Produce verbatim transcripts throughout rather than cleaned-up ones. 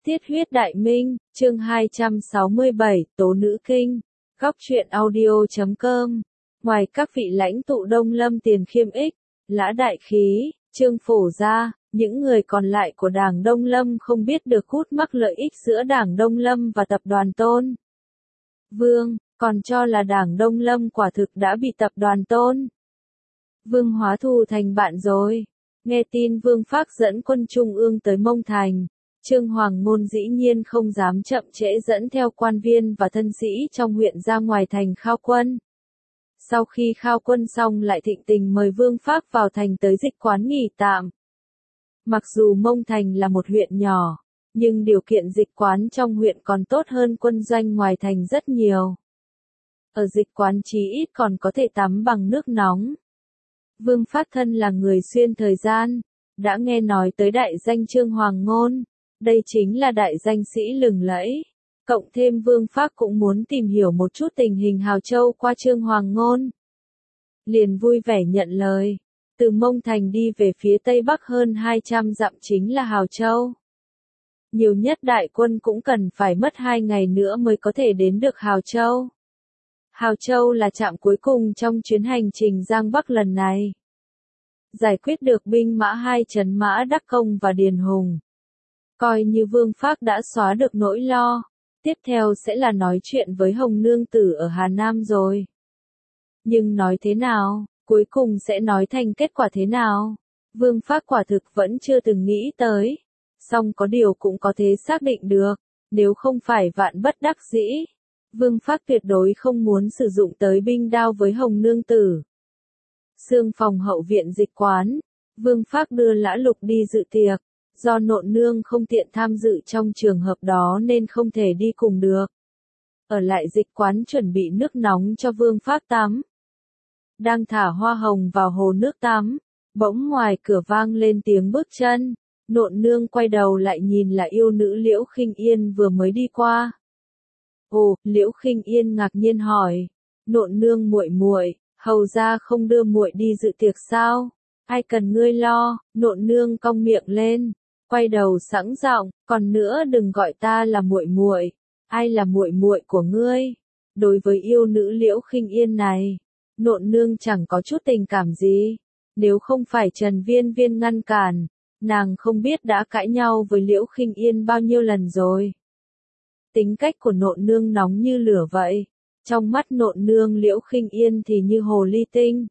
Tiết huyết đại minh, chương hai trăm sáu mươi bảy, Tố nữ kinh, góc truyện audio chấm com. Ngoài các vị lãnh tụ Đông Lâm Tiền Khiêm Ích, Lã Đại Khí, Trương Phổ ra, những người còn lại của Đảng Đông Lâm không biết được hút mắc lợi ích giữa Đảng Đông Lâm và Tập đoàn Tôn Vương, còn cho là Đảng Đông Lâm quả thực đã bị Tập đoàn Tôn Vương hóa thù thành bạn rồi. Nghe tin Vương Phác dẫn quân Trung ương tới Mông Thành, Trương Hoàng Ngôn dĩ nhiên không dám chậm trễ dẫn theo quan viên và thân sĩ trong huyện ra ngoài thành khao quân. Sau khi khao quân xong lại thịnh tình mời Vương Phác vào thành tới dịch quán nghỉ tạm. Mặc dù Mông Thành là một huyện nhỏ, nhưng điều kiện dịch quán trong huyện còn tốt hơn quân doanh ngoài thành rất nhiều. Ở dịch quán chí ít còn có thể tắm bằng nước nóng. Vương Phác thân là người xuyên thời gian, đã nghe nói tới đại danh Trương Hoàng Ngôn. Đây chính là đại danh sĩ lừng lẫy. Cộng thêm Vương Phác cũng muốn tìm hiểu một chút tình hình Hào Châu qua Trương Hoàng Ngôn. Liền vui vẻ nhận lời. Từ Mông Thành đi về phía tây bắc hơn hai trăm dặm chính là Hào Châu. Nhiều nhất đại quân cũng cần phải mất hai ngày nữa mới có thể đến được Hào Châu. Hào Châu là trạm cuối cùng trong chuyến hành trình Giang Bắc lần này. Giải quyết được binh mã hai trấn Mã Đắc Công và Điền Hùng. Coi như Vương Phác đã xóa được nỗi lo, tiếp theo sẽ là nói chuyện với Hồng Nương Tử ở Hà Nam rồi. Nhưng nói thế nào, cuối cùng sẽ nói thành kết quả thế nào? Vương Phác quả thực vẫn chưa từng nghĩ tới. Song có điều cũng có thể xác định được, nếu không phải vạn bất đắc dĩ, Vương Phác tuyệt đối không muốn sử dụng tới binh đao với Hồng Nương Tử. Xương phòng hậu viện dịch quán, Vương Phác đưa Lã Lục đi dự tiệc. Do nộn nương không tiện tham dự trong trường hợp đó nên không thể đi cùng được. Ở lại dịch quán chuẩn bị nước nóng cho Vương Phác tắm. Đang thả hoa hồng vào hồ nước tắm, bỗng ngoài cửa vang lên tiếng bước chân. Nộn nương quay đầu lại nhìn là yêu nữ Liễu Khinh Yên vừa mới đi qua. Ồ, Liễu Khinh Yên ngạc nhiên hỏi, nộn nương muội muội, hầu gia không đưa muội đi dự tiệc sao? Ai cần ngươi lo? Nộn nương cong miệng lên, quay đầu sẵn giọng, còn nữa đừng gọi ta là muội muội. Ai là muội muội của ngươi? Đối với yêu nữ Liễu Khinh Yên này, nộn nương chẳng có chút tình cảm gì. Nếu không phải Trần Viên Viên ngăn cản, nàng không biết đã cãi nhau với Liễu Khinh Yên bao nhiêu lần rồi. Tính cách của nộn nương nóng như lửa vậy. Trong mắt nộn nương Liễu Khinh Yên thì như hồ ly tinh.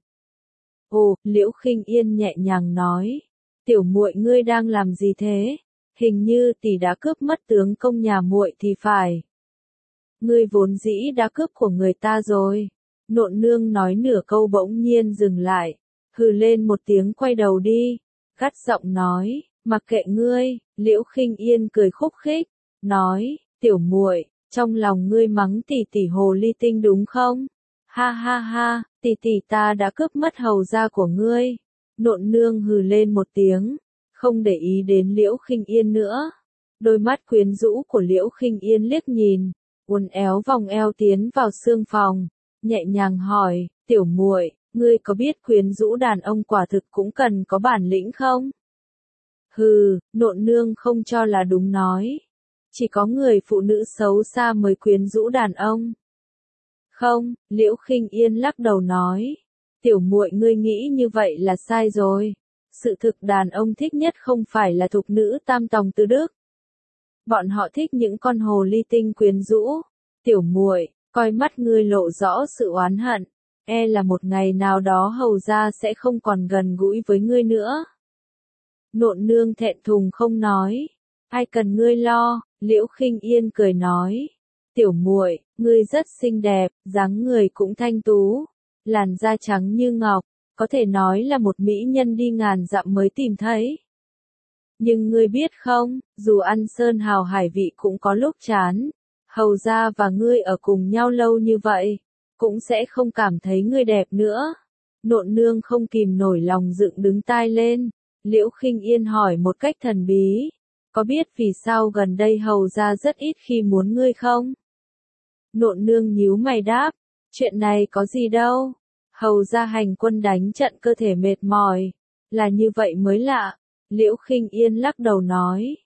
Ồ, Liễu Khinh Yên nhẹ nhàng nói, tiểu muội ngươi đang làm gì thế? Hình như tỷ đã cướp mất tướng công nhà muội thì phải. Ngươi vốn dĩ đã cướp của người ta rồi. Nộn nương nói nửa câu bỗng nhiên dừng lại, hừ lên một tiếng quay đầu đi, gắt giọng nói, mặc kệ ngươi. Liễu Khinh Yên cười khúc khích, nói, tiểu muội, trong lòng ngươi mắng tỷ tỷ hồ ly tinh đúng không? Ha ha ha, tỷ tỷ ta đã cướp mất hầu gia của ngươi. Nộn nương hừ lên một tiếng, không để ý đến Liễu Khinh Yên nữa. Đôi mắt quyến rũ của Liễu Khinh Yên liếc nhìn, uốn éo vòng eo tiến vào xương phòng, nhẹ nhàng hỏi, tiểu muội, ngươi có biết quyến rũ đàn ông quả thực cũng cần có bản lĩnh không? Hừ, nộn nương không cho là đúng nói. Chỉ có người phụ nữ xấu xa mới quyến rũ đàn ông. Không, Liễu Khinh Yên lắc đầu nói, tiểu muội ngươi nghĩ như vậy là sai rồi. Sự thực đàn ông thích nhất không phải là thục nữ tam tòng tứ đức. Bọn họ thích những con hồ ly tinh quyến rũ. Tiểu muội, coi mắt ngươi lộ rõ sự oán hận, e là một ngày nào đó hầu gia sẽ không còn gần gũi với ngươi nữa. Nộn nương thẹn thùng không nói, ai cần ngươi lo. Liễu Khinh Yên cười nói, tiểu muội, ngươi rất xinh đẹp, dáng người cũng thanh tú, làn da trắng như ngọc, có thể nói là một mỹ nhân đi ngàn dặm mới tìm thấy. Nhưng ngươi biết không, dù ăn sơn hào hải vị cũng có lúc chán, hầu gia và ngươi ở cùng nhau lâu như vậy, cũng sẽ không cảm thấy ngươi đẹp nữa. Nộn nương không kìm nổi lòng dựng đứng tai lên. Liễu Khinh Yên hỏi một cách thần bí, có biết vì sao gần đây hầu gia rất ít khi muốn ngươi không? Nộn nương nhíu mày đáp, chuyện này có gì đâu. Hầu gia hành quân đánh trận cơ thể mệt mỏi, là như vậy mới lạ. Liễu Khinh Yên lắc đầu nói,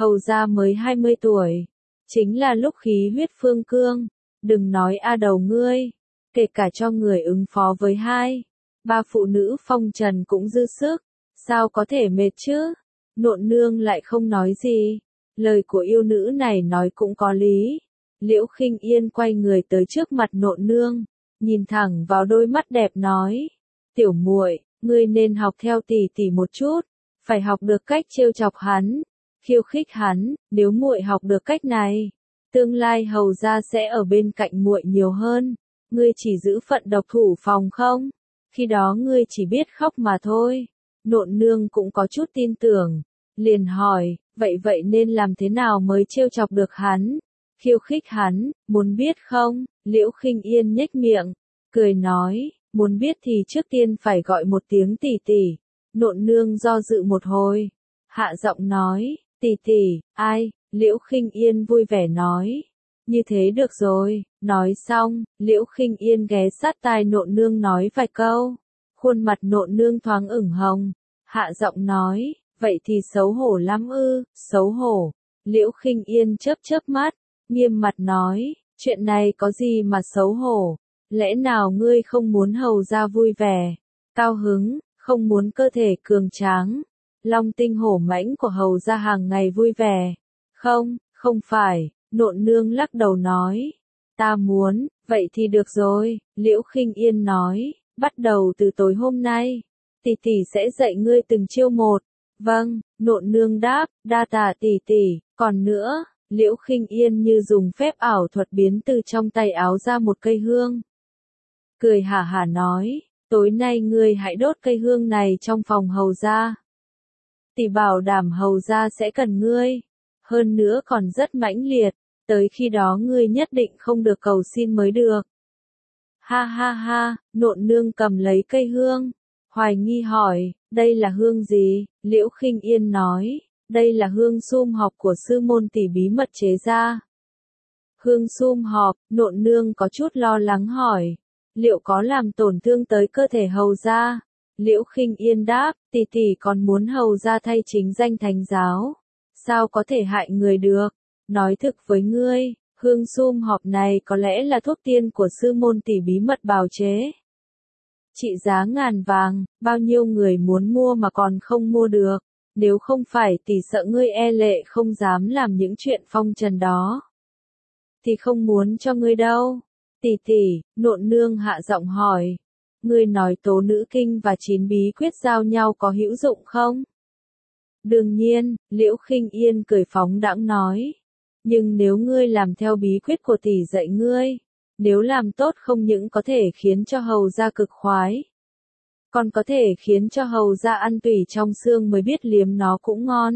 hầu gia mới hai mươi tuổi. Chính là lúc khí huyết phương cương. Đừng nói a đầu ngươi. Kể cả cho người ứng phó với hai. Ba phụ nữ phong trần cũng dư sức. Sao có thể mệt chứ? Nộn nương lại không nói gì. Lời của yêu nữ này nói cũng có lý. Liễu Khinh Yên quay người tới trước mặt nộn nương. Nhìn thẳng vào đôi mắt đẹp nói. Tiểu muội, ngươi nên học theo tỷ tỷ một chút. Phải học được cách trêu chọc hắn. Khiêu khích hắn. Nếu muội học được cách này. Tương lai hầu gia sẽ ở bên cạnh muội nhiều hơn. Ngươi chỉ giữ phận độc thủ phòng không? Khi đó ngươi chỉ biết khóc mà thôi. Nộn nương cũng có chút tin tưởng. Liền hỏi, vậy vậy nên làm thế nào mới trêu chọc được hắn? Khiêu khích hắn, muốn biết không? Liễu Khinh Yên nhếch miệng, cười nói, muốn biết thì trước tiên phải gọi một tiếng tỷ tỷ. Nộn nương do dự một hồi. Hạ giọng nói, tỷ tỷ, ai? Liễu Khinh Yên vui vẻ nói. Như thế được rồi. Nói xong, Liễu Khinh Yên ghé sát tai nộn nương nói vài câu. Khuôn mặt nộn nương thoáng ửng hồng. Hạ giọng nói, vậy thì xấu hổ lắm ư? Xấu hổ. Liễu Khinh Yên chớp chớp mắt, nghiêm mặt nói, chuyện này có gì mà xấu hổ? Lẽ nào ngươi không muốn hầu gia vui vẻ, cao hứng, không muốn cơ thể cường tráng, long tinh hổ mãnh của hầu gia hàng ngày vui vẻ? Không, không phải. Nộn nương lắc đầu nói, ta muốn. Vậy thì được rồi. Liễu Khinh Yên nói, bắt đầu từ tối hôm nay, tỷ tỷ sẽ dạy ngươi từng chiêu một. Vâng. Nộn nương đáp, đa tạ tỷ tỷ. Còn nữa, Liễu Khinh Yên như dùng phép ảo thuật biến từ trong tay áo ra một cây hương. Cười hả hả nói, tối nay ngươi hãy đốt cây hương này trong phòng hầu gia. Tỷ bảo đảm hầu gia sẽ cần ngươi. Hơn nữa còn rất mãnh liệt. Tới khi đó ngươi nhất định không được cầu xin mới được. Ha ha ha, nộn nương cầm lấy cây hương. Hoài nghi hỏi, đây là hương gì? Liễu Khinh Yên nói, đây là hương sum họp của sư môn tỷ bí mật chế ra. Hương sum họp, nộn nương có chút lo lắng hỏi, liệu có làm tổn thương tới cơ thể hầu gia? Liễu Khinh Yên đáp, tỷ tỷ còn muốn hầu gia thay chính danh thánh giáo. Sao có thể hại người được? Nói thực với ngươi, hương sum họp này có lẽ là thuốc tiên của sư môn tỷ bí mật bào chế. Trị giá ngàn vàng, bao nhiêu người muốn mua mà còn không mua được. Nếu không phải tỷ sợ ngươi e lệ không dám làm những chuyện phong trần đó, thì không muốn cho ngươi đâu. Tỷ tỷ, nộn nương hạ giọng hỏi, ngươi nói tố nữ kinh và chín bí quyết giao nhau có hữu dụng không? Đương nhiên. Liễu Khinh Yên cười phóng đãng nói. Nhưng nếu ngươi làm theo bí quyết của tỷ dạy ngươi, nếu làm tốt không những có thể khiến cho hầu gia cực khoái, còn có thể khiến cho hầu gia ăn tủy trong xương mới biết liếm nó cũng ngon.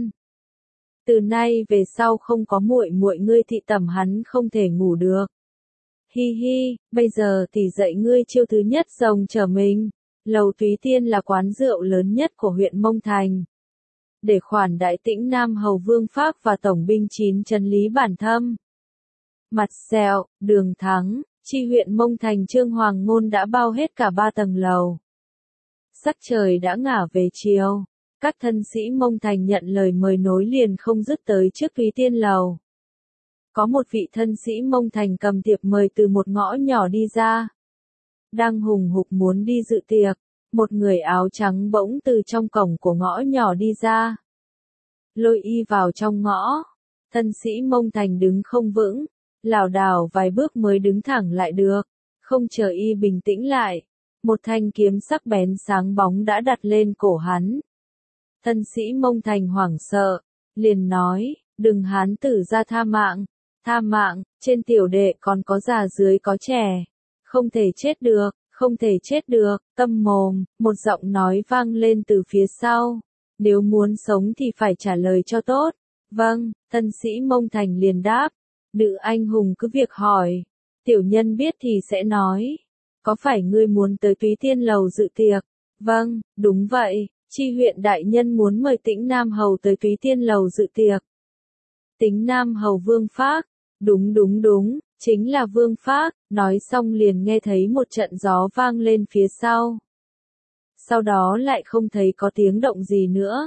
Từ nay về sau không có muội muội ngươi thị tẩm hắn không thể ngủ được. Hi hi, bây giờ tỷ dạy ngươi chiêu thứ nhất rồng trở mình. Lầu Túy Tiên là quán rượu lớn nhất của huyện Mông Thành. Để khoản đại tĩnh Nam Hầu Vương Pháp và Tổng binh chín trấn Lý Bản Thâm. Mặt sẹo, Đường Thắng, chi huyện Mông Thành Trương Hoàng Ngôn đã bao hết cả ba tầng lầu. Sắc trời đã ngả về chiều. Các thân sĩ Mông Thành nhận lời mời nối liền không dứt tới trước Túy Tiên lầu. Có một vị thân sĩ Mông Thành cầm thiệp mời từ một ngõ nhỏ đi ra. Đang hùng hục muốn đi dự tiệc. Một người áo trắng bỗng từ trong cổng của ngõ nhỏ đi ra. Lôi y vào trong ngõ. Thân sĩ Mông Thành đứng không vững. Lảo đảo vài bước mới đứng thẳng lại được. Không chờ y bình tĩnh lại. Một thanh kiếm sắc bén sáng bóng đã đặt lên cổ hắn. Thân sĩ Mông Thành hoảng sợ. Liền nói, đừng hán tử ra tha mạng. Tha mạng, trên tiểu đệ còn có già dưới có trẻ. Không thể chết được. Không thể chết được, câm mồm. Một giọng nói vang lên từ phía sau. Nếu muốn sống thì phải trả lời cho tốt. Vâng. Thân sĩ Mông Thành liền đáp. Nữ anh hùng cứ việc hỏi. Tiểu nhân biết thì sẽ nói. Có phải ngươi muốn tới Túy Tiên lầu dự tiệc? Vâng, đúng vậy. Chi huyện đại nhân muốn mời Tĩnh Nam Hầu tới Túy Tiên lầu dự tiệc. Tĩnh Nam Hầu Vương Phác. Đúng đúng đúng. Chính là Vương Phác. Nói xong liền nghe thấy một trận gió vang lên phía sau. Sau đó lại không thấy có tiếng động gì nữa.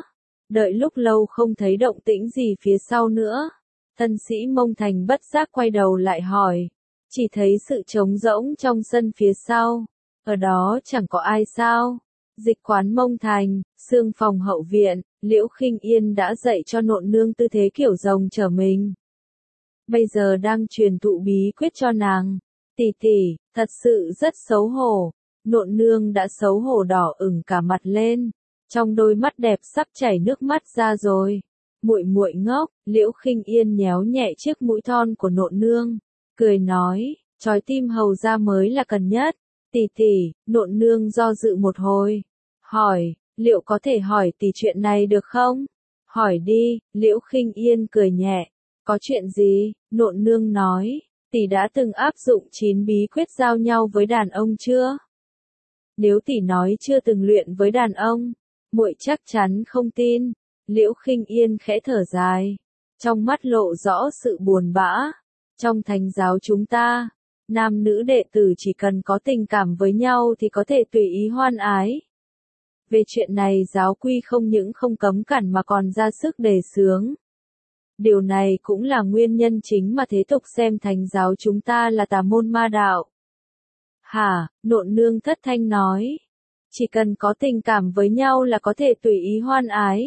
Đợi lúc lâu không thấy động tĩnh gì phía sau nữa. Tân sĩ Mông Thành bất giác quay đầu lại hỏi. Chỉ thấy sự trống rỗng trong sân phía sau. Ở đó chẳng có ai sao. Dịch quán Mông Thành, xương phòng hậu viện, Liễu Khinh Yên đã dạy cho nộn nương tư thế kiểu rồng trở mình. Bây giờ đang truyền thụ bí quyết cho nàng. Tỷ tỷ, thật sự rất xấu hổ. Nộn nương đã xấu hổ đỏ ửng cả mặt lên. Trong đôi mắt đẹp sắp chảy nước mắt ra rồi. Muội muội ngốc, Liễu Khinh Yên nhéo nhẹ chiếc mũi thon của nộn nương, cười nói, trói tim hầu ra mới là cần nhất. Tỷ tỷ, nộn nương do dự một hồi, hỏi, liệu có thể hỏi tỷ chuyện này được không? Hỏi đi, Liễu Khinh Yên cười nhẹ, có chuyện gì? Nộn nương nói, tỷ đã từng áp dụng chín bí quyết giao nhau với đàn ông chưa? Nếu tỷ nói chưa từng luyện với đàn ông, muội chắc chắn không tin. Liễu Khinh Yên khẽ thở dài, trong mắt lộ rõ sự buồn bã. Trong thánh giáo chúng ta, nam nữ đệ tử chỉ cần có tình cảm với nhau thì có thể tùy ý hoan ái. Về chuyện này giáo quy không những không cấm cản mà còn ra sức đề xướng. Điều này cũng là nguyên nhân chính mà thế tục xem thánh giáo chúng ta là tà môn ma đạo. Hả, nộn nương thất thanh nói. Chỉ cần có tình cảm với nhau là có thể tùy ý hoan ái.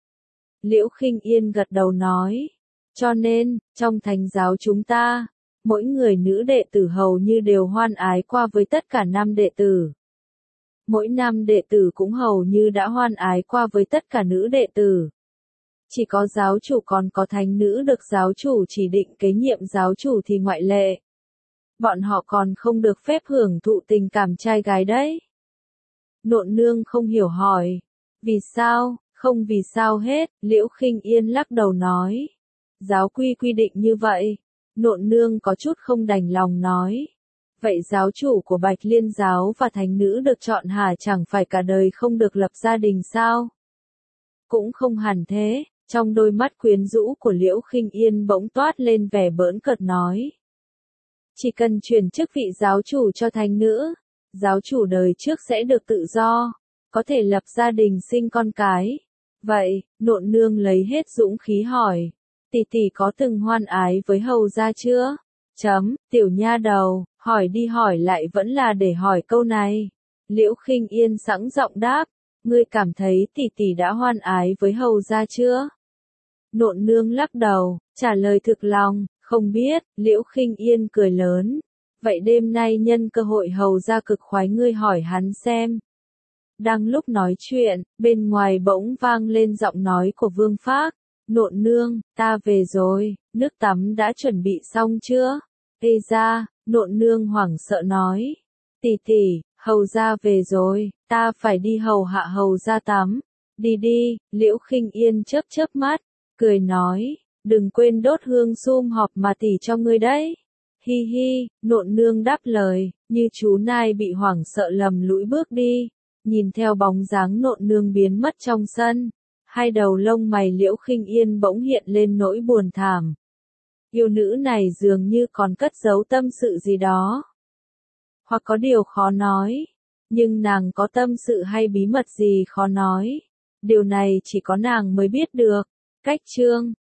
Liễu Khinh Yên gật đầu nói. Cho nên, trong thánh giáo chúng ta, mỗi người nữ đệ tử hầu như đều hoan ái qua với tất cả nam đệ tử. Mỗi nam đệ tử cũng hầu như đã hoan ái qua với tất cả nữ đệ tử. Chỉ có giáo chủ còn có thánh nữ được giáo chủ chỉ định kế nhiệm giáo chủ thì ngoại lệ. Bọn họ còn không được phép hưởng thụ tình cảm trai gái đấy. Nộn nương không hiểu hỏi. Vì sao? Không vì sao hết, Liễu Khinh Yên lắc đầu nói. Giáo quy quy định như vậy. Nộn nương có chút không đành lòng nói. Vậy giáo chủ của Bạch Liên giáo và thánh nữ được chọn hả, chẳng phải cả đời không được lập gia đình sao? Cũng không hẳn thế, trong đôi mắt quyến rũ của Liễu Khinh Yên bỗng toát lên vẻ bỡn cợt nói. Chỉ cần chuyển chức vị giáo chủ cho thánh nữ, giáo chủ đời trước sẽ được tự do, có thể lập gia đình sinh con cái. Vậy, nộn nương lấy hết dũng khí hỏi, tỷ tỷ có từng hoan ái với hầu gia chưa? Chấm, tiểu nha đầu, hỏi đi hỏi lại vẫn là để hỏi câu này. Liễu Khinh Yên sẵn giọng đáp, ngươi cảm thấy tỷ tỷ đã hoan ái với hầu gia chưa? Nộn nương lắc đầu, trả lời thực lòng, không biết. Liễu Khinh Yên cười lớn. Vậy đêm nay nhân cơ hội hầu gia cực khoái ngươi hỏi hắn xem. Đang lúc nói chuyện, bên ngoài bỗng vang lên giọng nói của Vương Phác. Nộn nương, ta về rồi, nước tắm đã chuẩn bị xong chưa? Ê ra, nộn nương hoảng sợ nói. Tỷ tỷ, hầu gia về rồi, ta phải đi hầu hạ hầu gia tắm. Đi đi, Liễu Khinh Yên chớp chớp mắt, cười nói, đừng quên đốt hương sum họp mà tỷ cho ngươi đấy. Hi hi, nộn nương đáp lời, như chú nai bị hoảng sợ lầm lũi bước đi. Nhìn theo bóng dáng nộn nương biến mất trong sân, hai đầu lông mày Liễu Khinh Yên bỗng hiện lên nỗi buồn thảm. Yêu nữ này dường như còn cất giấu tâm sự gì đó. Hoặc có điều khó nói. Nhưng nàng có tâm sự hay bí mật gì khó nói. Điều này chỉ có nàng mới biết được. Cách chương